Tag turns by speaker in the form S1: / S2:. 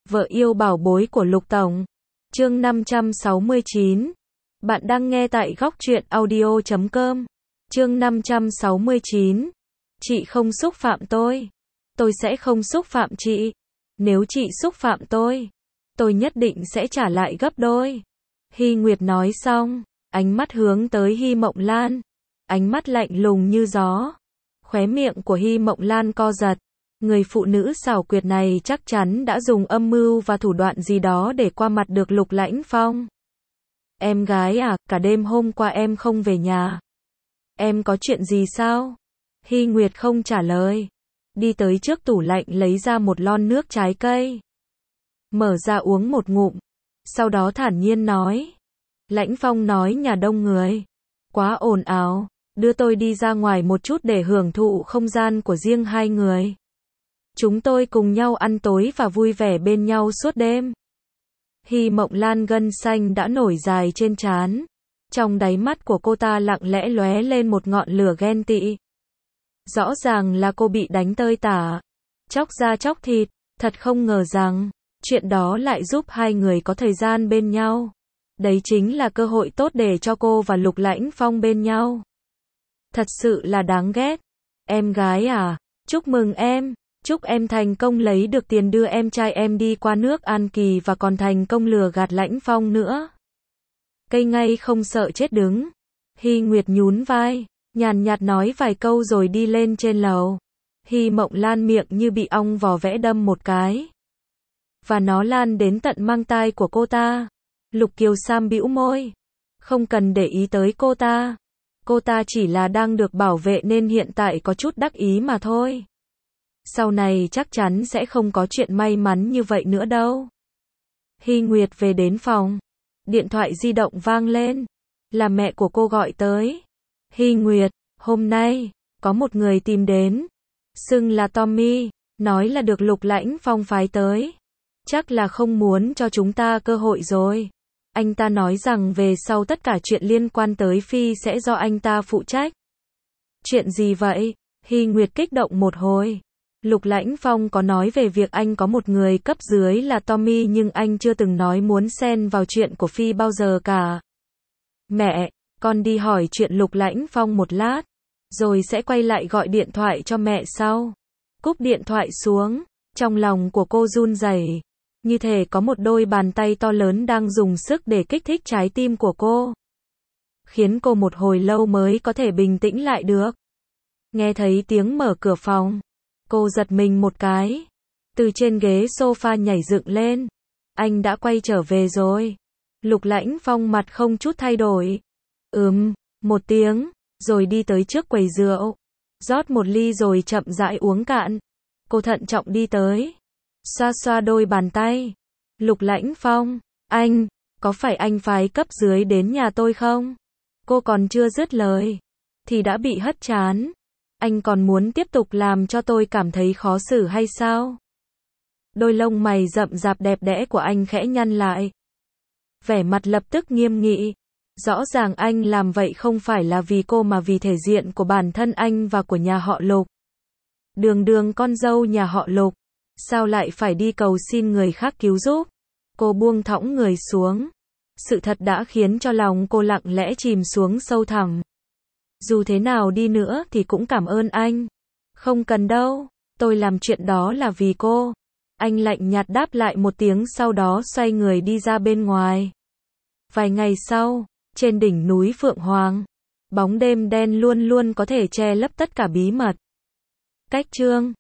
S1: Vợ yêu bảo bối của Lục Tổng. Chương 569. Bạn đang nghe tại góc truyện audio.com. Chương 569. Chị không xúc phạm tôi sẽ không xúc phạm chị. Nếu chị xúc phạm tôi nhất định sẽ trả lại gấp đôi. Hy Nguyệt nói xong, ánh mắt hướng tới Hy Mộng Lan, ánh mắt lạnh lùng như gió. Khóe miệng của Hy Mộng Lan co giật. Người phụ nữ xảo quyệt này chắc chắn đã dùng âm mưu và thủ đoạn gì đó để qua mặt được Lục Lãnh Phong. Em gái à, cả đêm hôm qua em không về nhà. Em có chuyện gì sao? Hy Nguyệt không trả lời. Đi tới trước tủ lạnh lấy ra một lon nước trái cây. Mở ra uống một ngụm. Sau đó thản nhiên nói. Lãnh Phong nói nhà đông người. Quá ồn ào. Đưa tôi đi ra ngoài một chút để hưởng thụ không gian của riêng hai người. Chúng tôi cùng nhau ăn tối và vui vẻ bên nhau suốt đêm. Hy Mộng Lan gân xanh đã nổi dài trên trán. Trong đáy mắt của cô ta lặng lẽ lóe lên một ngọn lửa ghen tị. Rõ ràng là cô bị đánh tơi tả, chóc da chóc thịt, thật không ngờ rằng, chuyện đó lại giúp hai người có thời gian bên nhau. Đấy chính là cơ hội tốt để cho cô và Lục Lãnh Phong bên nhau. Thật sự là đáng ghét. Em gái à, chúc mừng em. Chúc em thành công lấy được tiền đưa em trai em đi qua nước An Kỳ và còn thành công lừa gạt Lãnh Phong nữa. Cây ngay không sợ chết đứng. Hy Nguyệt nhún vai, nhàn nhạt nói vài câu rồi đi lên trên lầu. Hy Mộng Lan miệng như bị ong vò vẽ đâm một cái. Và nó lan đến tận mang tai của cô ta. Lục Kiều Sam bĩu môi. Không cần để ý tới cô ta. Cô ta chỉ là đang được bảo vệ nên hiện tại có chút đắc ý mà thôi. Sau này chắc chắn sẽ không có chuyện may mắn như vậy nữa đâu. Hy Nguyệt về đến phòng. Điện thoại di động vang lên. Là mẹ của cô gọi tới. Hy Nguyệt, hôm nay, có một người tìm đến. Xưng là Tommy, nói là được Lục Lãnh Phong phái tới. Chắc là không muốn cho chúng ta cơ hội rồi. Anh ta nói rằng về sau tất cả chuyện liên quan tới Phi sẽ do anh ta phụ trách. Chuyện gì vậy? Hy Nguyệt kích động một hồi. Lục Lãnh Phong có nói về việc anh có một người cấp dưới là Tommy nhưng anh chưa từng nói muốn xen vào chuyện của Phi bao giờ cả. Mẹ, con đi hỏi chuyện Lục Lãnh Phong một lát, rồi sẽ quay lại gọi điện thoại cho mẹ sau. Cúp điện thoại xuống, trong lòng của cô run rẩy, như thể có một đôi bàn tay to lớn đang dùng sức để kích thích trái tim của cô. Khiến cô một hồi lâu mới có thể bình tĩnh lại được. Nghe thấy tiếng mở cửa phòng. Cô giật mình một cái. Từ trên ghế sofa nhảy dựng lên. Anh đã quay trở về rồi. Lục Lãnh Phong mặt không chút thay đổi. Một tiếng, rồi đi tới trước quầy rượu. Rót một ly rồi chậm rãi uống cạn. Cô thận trọng đi tới. Xoa xoa đôi bàn tay. Lục Lãnh Phong, anh, có phải anh phái cấp dưới đến nhà tôi không? Cô còn chưa dứt lời. Thì đã bị hất trán. Anh còn muốn tiếp tục làm cho tôi cảm thấy khó xử hay sao? Đôi lông mày rậm rạp đẹp đẽ của anh khẽ nhăn lại. Vẻ mặt lập tức nghiêm nghị. Rõ ràng anh làm vậy không phải là vì cô mà vì thể diện của bản thân anh và của nhà họ Lục. Đường đường con dâu nhà họ Lục. Sao lại phải đi cầu xin người khác cứu giúp? Cô buông thõng người xuống. Sự thật đã khiến cho lòng cô lặng lẽ chìm xuống sâu thẳm. Dù thế nào đi nữa thì cũng cảm ơn anh. Không cần đâu, tôi làm chuyện đó là vì cô. Anh lạnh nhạt đáp lại một tiếng sau đó xoay người đi ra bên ngoài. Vài ngày sau, trên đỉnh núi Phượng Hoàng, bóng đêm đen luôn luôn có thể che lấp tất cả bí mật. Cách chương